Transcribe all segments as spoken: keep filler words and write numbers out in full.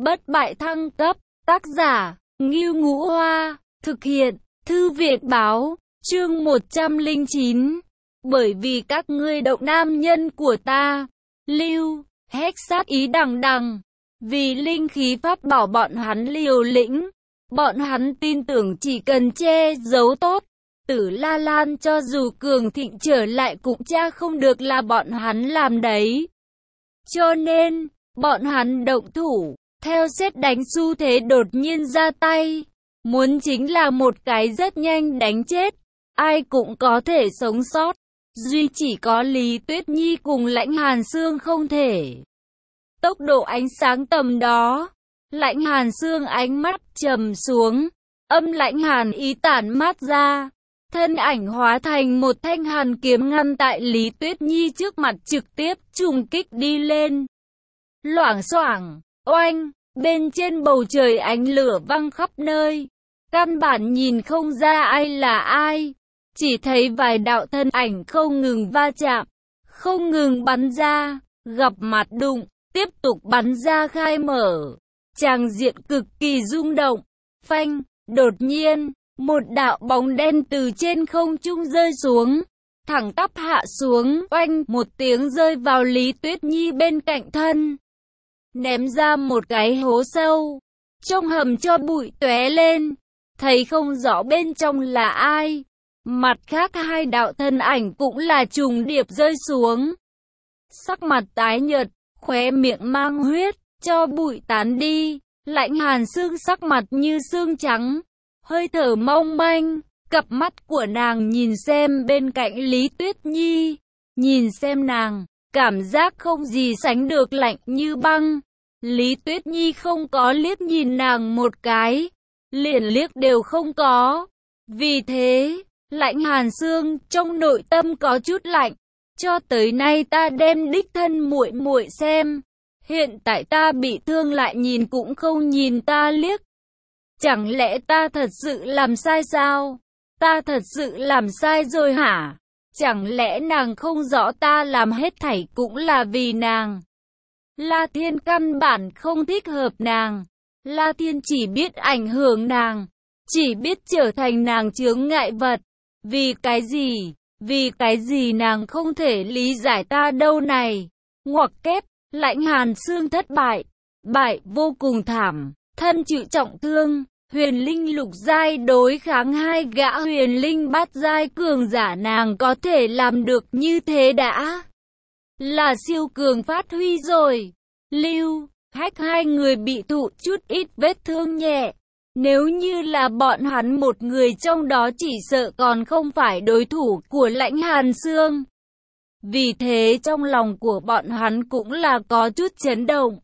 Bất bại thăng cấp, tác giả, Ngưu Ngũ Hoa, thực hiện, Thư viện báo, chương một trăm lẻ chín. Bởi vì các ngươi động nam nhân của ta, Lưu, hét sát ý đằng đằng, vì linh khí pháp bảo bọn hắn liều lĩnh, bọn hắn tin tưởng chỉ cần che giấu tốt, Tử La Lan cho dù cường thịnh trở lại cũng cha không được là bọn hắn làm đấy. Cho nên, bọn hắn động thủ, theo sét đánh xu thế đột nhiên ra tay, muốn chính là một cái rất nhanh đánh chết, ai cũng có thể sống sót, duy chỉ có Lý Tuyết Nhi cùng Lãnh Hàn Xương không thể. Tốc độ ánh sáng tầm đó, Lãnh Hàn Xương ánh mắt trầm xuống, âm lãnh hàn ý tản mát ra, thân ảnh hóa thành một thanh hàn kiếm ngăn tại Lý Tuyết Nhi trước mặt trực tiếp trùng kích đi lên. Loảng xoảng, oanh, bên trên bầu trời ánh lửa văng khắp nơi, căn bản nhìn không ra ai là ai, chỉ thấy vài đạo thân ảnh không ngừng va chạm, không ngừng bắn ra, gặp mặt đụng, tiếp tục bắn ra khai mở. Tràng diện cực kỳ rung động, phanh, đột nhiên, một đạo bóng đen từ trên không trung rơi xuống, thẳng tắp hạ xuống, oanh, một tiếng rơi vào Lý Tuyết Nhi bên cạnh thân. Ném ra một cái hố sâu, trong hầm cho bụi tóe lên, thấy không rõ bên trong là ai. Mặt khác hai đạo thân ảnh cũng là trùng điệp rơi xuống. Sắc mặt tái nhợt, khóe miệng mang huyết, cho bụi tán đi, Lãnh Hàn Xương sắc mặt như xương trắng, hơi thở mong manh, cặp mắt của nàng nhìn xem bên cạnh Lý Tuyết Nhi, nhìn xem nàng, cảm giác không gì sánh được lạnh như băng. Lý Tuyết Nhi không có liếc nhìn nàng một cái, liền liếc đều không có. Vì thế, Lãnh Hàn Xương trong nội tâm có chút lạnh, cho tới nay ta đem đích thân muội muội xem, hiện tại ta bị thương lại nhìn cũng không nhìn ta liếc. Chẳng lẽ ta thật sự làm sai sao? Ta thật sự làm sai rồi hả? Chẳng lẽ nàng không rõ ta làm hết thảy cũng là vì nàng? La Thiên căn bản không thích hợp nàng. La Thiên chỉ biết ảnh hưởng nàng, chỉ biết trở thành nàng chướng ngại vật. Vì cái gì? Vì cái gì nàng không thể lý giải ta đâu này? Ngoặc kép, Lãnh Hàn Xương thất bại, bại vô cùng thảm, thân chịu trọng thương. Huyền linh lục giai đối kháng hai gã huyền linh bát giai cường giả, nàng có thể làm được như thế đã là siêu cường phát huy rồi. Lưu, Hách hai người bị thụ chút ít vết thương nhẹ, nếu như là bọn hắn một người trong đó chỉ sợ còn không phải đối thủ của Lãnh Hàn Xương. Vì thế trong lòng của bọn hắn cũng là có chút chấn động.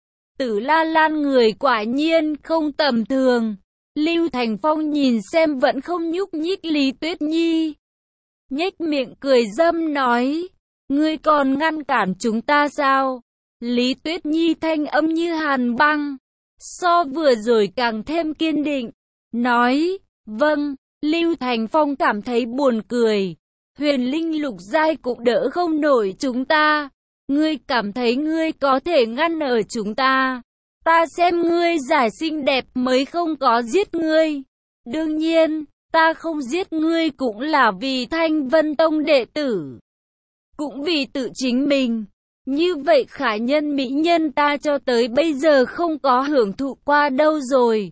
Tử La Lan người quả nhiên không tầm thường. Lưu Thành Phong nhìn xem vẫn không nhúc nhích Lý Tuyết Nhi, nhếch miệng cười dâm nói, ngươi còn ngăn cản chúng ta sao? Lý Tuyết Nhi thanh âm như hàn băng, so vừa rồi càng thêm kiên định, nói, vâng. Lưu Thành Phong cảm thấy buồn cười, huyền linh lục giai cũng đỡ không nổi chúng ta, ngươi cảm thấy ngươi có thể ngăn ở chúng ta? Ta xem ngươi giải xinh đẹp mới không có giết ngươi. Đương nhiên, ta không giết ngươi cũng là vì Thanh Vân Tông đệ tử, cũng vì tự chính mình. Như vậy khả nhân mỹ nhân ta cho tới bây giờ không có hưởng thụ qua đâu rồi.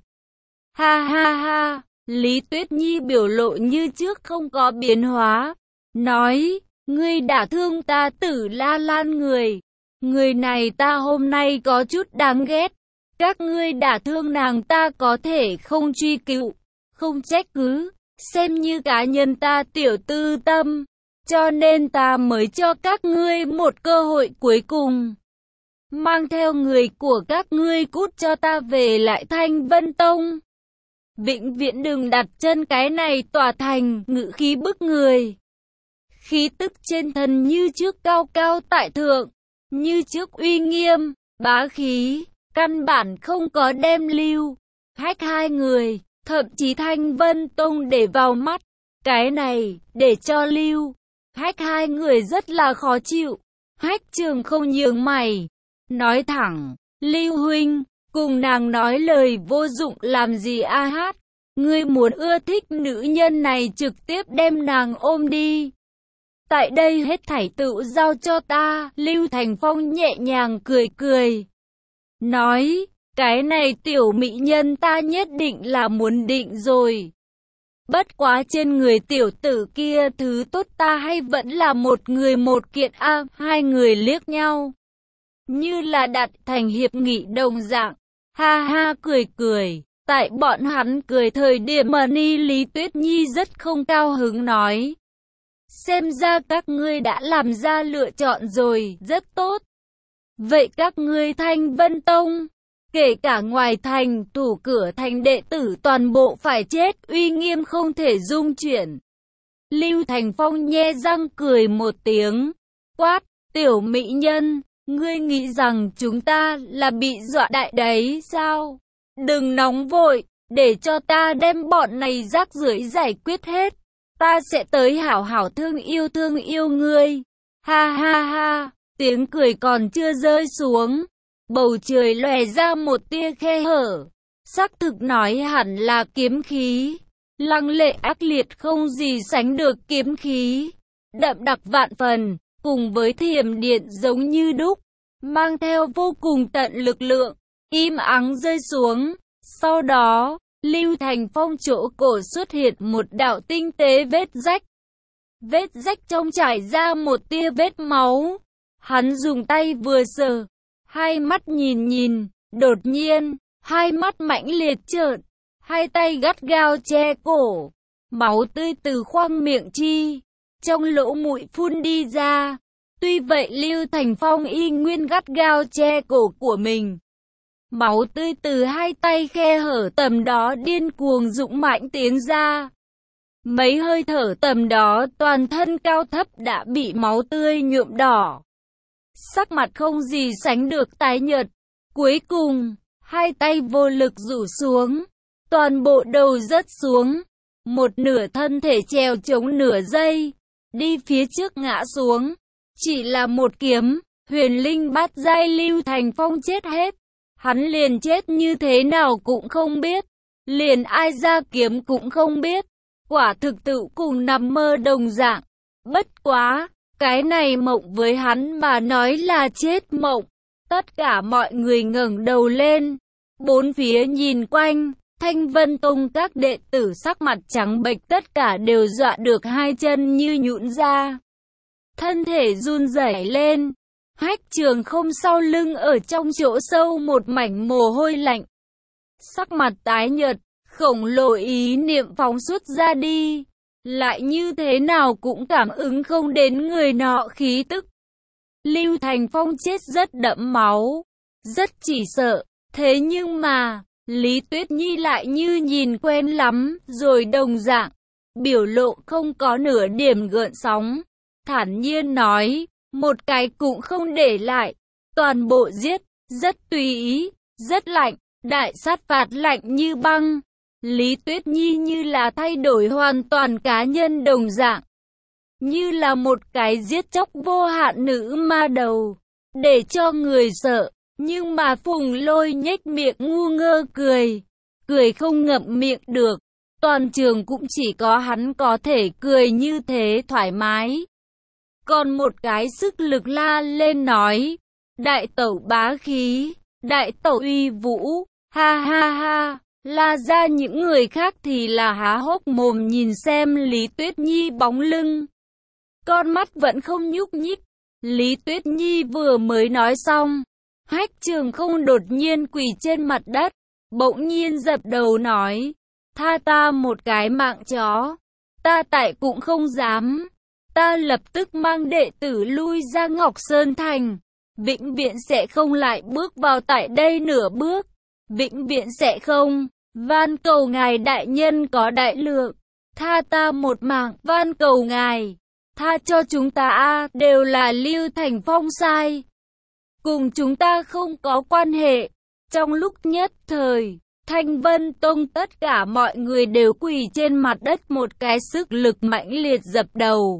Ha ha ha, Lý Tuyết Nhi biểu lộ như trước không có biến hóa, nói, ngươi đả thương ta Tử La Lan người. Người này ta hôm nay có chút đáng ghét. Các ngươi đả thương nàng ta có thể không truy cứu, không trách cứ, xem như cá nhân ta tiểu tư tâm, cho nên ta mới cho các ngươi một cơ hội cuối cùng. Mang theo người của các ngươi cút cho ta về lại Thanh Vân Tông. Vĩnh viễn đừng đặt chân cái này tòa thành, ngự khí bức người. Khí tức trên thân như trước cao cao tại thượng, như trước uy nghiêm, bá khí. Căn bản không có đem Lưu, Hách hai người, thậm chí Thanh Vân Tông để vào mắt. Cái này, để cho Lưu, Hách hai người rất là khó chịu. Hách Trường không nhướng mày, nói thẳng, Lưu huynh, cùng nàng nói lời vô dụng làm gì a hát. Ngươi muốn ưa thích nữ nhân này trực tiếp đem nàng ôm đi. Tại đây hết thảy tự giao cho ta. Lưu Thành Phong nhẹ nhàng cười cười. Nói, cái này tiểu mỹ nhân ta nhất định là muốn định rồi. Bất quá trên người tiểu tử kia thứ tốt ta hay vẫn là một người một kiện a à, hai người liếc nhau. Như là đặt thành hiệp nghị đồng dạng. Ha ha cười cười. Tại bọn hắn cười thời điểm mà ni Lý Tuyết Nhi rất không cao hứng nói. Xem ra các ngươi đã làm ra lựa chọn rồi, rất tốt. Vậy các ngươi Thanh Vân Tông, kể cả ngoài thành, thủ cửa thành đệ tử toàn bộ phải chết, uy nghiêm không thể dung chuyển. Lưu Thành Phong nhe răng cười một tiếng, quát, tiểu mỹ nhân, ngươi nghĩ rằng chúng ta là bị dọa đại đấy sao? Đừng nóng vội, để cho ta đem bọn này rác rưởi giải quyết hết. Ta sẽ tới hảo hảo thương yêu thương yêu ngươi. Ha ha ha, tiếng cười còn chưa rơi xuống. Bầu trời lòe ra một tia khe hở. Xác thực nói hẳn là kiếm khí. Lăng lệ ác liệt không gì sánh được kiếm khí. Đậm đặc vạn phần, cùng với thiểm điện giống như đúc. Mang theo vô cùng tận lực lượng. Im ắng rơi xuống. Sau đó, Lưu Thành Phong chỗ cổ xuất hiện một đạo tinh tế vết rách. Vết rách trong trải ra một tia vết máu. Hắn dùng tay vừa sờ, hai mắt nhìn nhìn, đột nhiên, hai mắt mãnh liệt trợn, hai tay gắt gao che cổ. Máu tươi từ khoang miệng chi, trong lỗ mũi phun đi ra. Tuy vậy Lưu Thành Phong y nguyên gắt gao che cổ của mình. Máu tươi từ hai tay khe hở tầm đó điên cuồng dũng mãnh tiến ra. Mấy hơi thở tầm đó toàn thân cao thấp đã bị máu tươi nhuộm đỏ. Sắc mặt không gì sánh được tái nhợt. Cuối cùng, hai tay vô lực rủ xuống. Toàn bộ đầu rớt xuống. Một nửa thân thể trèo chống nửa giây. Đi phía trước ngã xuống. Chỉ là một kiếm, huyền linh bát giai Lưu Thành Phong chết hết. Hắn liền chết như thế nào cũng không biết. Liền ai ra kiếm cũng không biết. Quả thực tự cùng nằm mơ đồng dạng. Bất quá, cái này mộng với hắn mà nói là chết mộng. Tất cả mọi người ngẩng đầu lên. Bốn phía nhìn quanh, Thanh Vân Tông các đệ tử sắc mặt trắng bệch tất cả đều dọa được hai chân như nhũn ra. Thân thể run rẩy lên. Hách Trường Không sau lưng ở trong chỗ sâu một mảnh mồ hôi lạnh. Sắc mặt tái nhợt, khổng lồ ý niệm phóng xuất ra đi. Lại như thế nào cũng cảm ứng không đến người nọ khí tức. Lưu Thành Phong chết rất đẫm máu, rất chỉ sợ. Thế nhưng mà, Lý Tuyết Nhi lại như nhìn quen lắm, rồi đồng dạng. Biểu lộ không có nửa điểm gợn sóng. Thản nhiên nói, một cái cũng không để lại. Toàn bộ giết, rất tùy ý, rất lạnh, đại sát phạt lạnh như băng. Lý Tuyết Nhi như là thay đổi hoàn toàn cá nhân đồng dạng. Như là một cái giết chóc vô hạn nữ ma đầu. Để cho người sợ. Nhưng mà Phùng Lôi nhếch miệng ngu ngơ cười. Cười không ngậm miệng được. Toàn trường cũng chỉ có hắn có thể cười như thế thoải mái. Còn một cái sức lực la lên nói. Đại tẩu bá khí. Đại tẩu uy vũ. Ha ha ha. La ra những người khác thì là há hốc mồm nhìn xem Lý Tuyết Nhi bóng lưng. Con mắt vẫn không nhúc nhích. Lý Tuyết Nhi vừa mới nói xong. Hách Trường Không đột nhiên quỳ trên mặt đất. Bỗng nhiên dập đầu nói. Tha ta một cái mạng chó. Ta tại cũng không dám. Ta lập tức mang đệ tử lui ra Ngọc Sơn Thành. Vĩnh viễn sẽ không lại bước vào tại đây nửa bước. Vĩnh viễn sẽ không. Van cầu ngài đại nhân có đại lượng. Tha ta một mạng. Van cầu ngài. Tha cho chúng ta a đều là Lưu Thành Phong sai. Cùng chúng ta không có quan hệ. Trong lúc nhất thời, Thanh Vân Tông tất cả mọi người đều quỳ trên mặt đất một cái sức lực mãnh liệt dập đầu.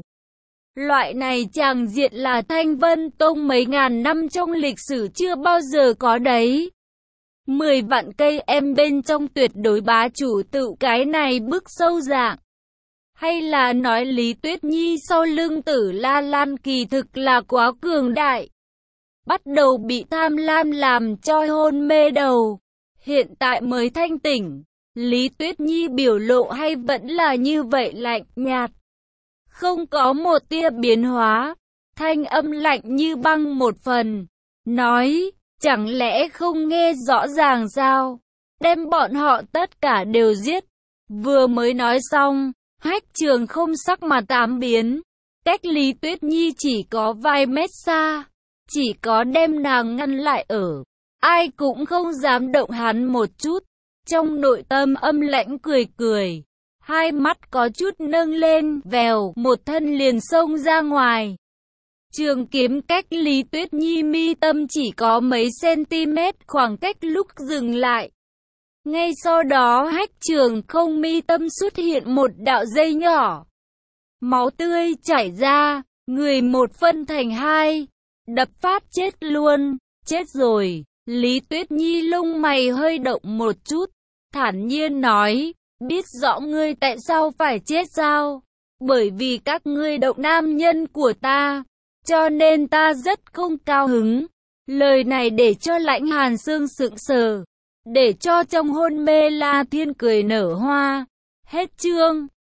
Loại này tràng diện là Thanh Vân Tông mấy ngàn năm trong lịch sử chưa bao giờ có đấy. Mười vạn cây em bên trong tuyệt đối bá chủ tự cái này bức sâu dạng. Hay là nói Lý Tuyết Nhi sau lưng Tử La Lan kỳ thực là quá cường đại. Bắt đầu bị tham lam làm cho hôn mê đầu. Hiện tại mới thanh tỉnh. Lý Tuyết Nhi biểu lộ hay vẫn là như vậy lạnh nhạt. Không có một tia biến hóa. Thanh âm lạnh như băng một phần. Nói, chẳng lẽ không nghe rõ ràng sao? Đem bọn họ tất cả đều giết. Vừa mới nói xong, Hách Trường không sắc mặt tám biến. Cách Lý Tuyết Nhi chỉ có vài mét xa. Chỉ có đem nàng ngăn lại ở. Ai cũng không dám động hắn một chút. Trong nội tâm âm lãnh cười cười. Hai mắt có chút nâng lên, vèo, một thân liền xông ra ngoài. Trường kiếm cách Lý Tuyết Nhi mi tâm chỉ có mấy cm khoảng cách lúc dừng lại. Ngay sau đó Hách Trường không mi tâm xuất hiện một đạo dây nhỏ. Máu tươi chảy ra, người một phân thành hai. Đập phát chết luôn, chết rồi. Lý Tuyết Nhi lông mày hơi động một chút, thản nhiên nói, biết rõ ngươi tại sao phải chết sao? Bởi vì các ngươi động nam nhân của ta, cho nên ta rất không cao hứng. Lời này để cho Lãnh Hàn Sương sững sờ, để cho trong hôn mê La Thiên cười nở hoa. Hết chương.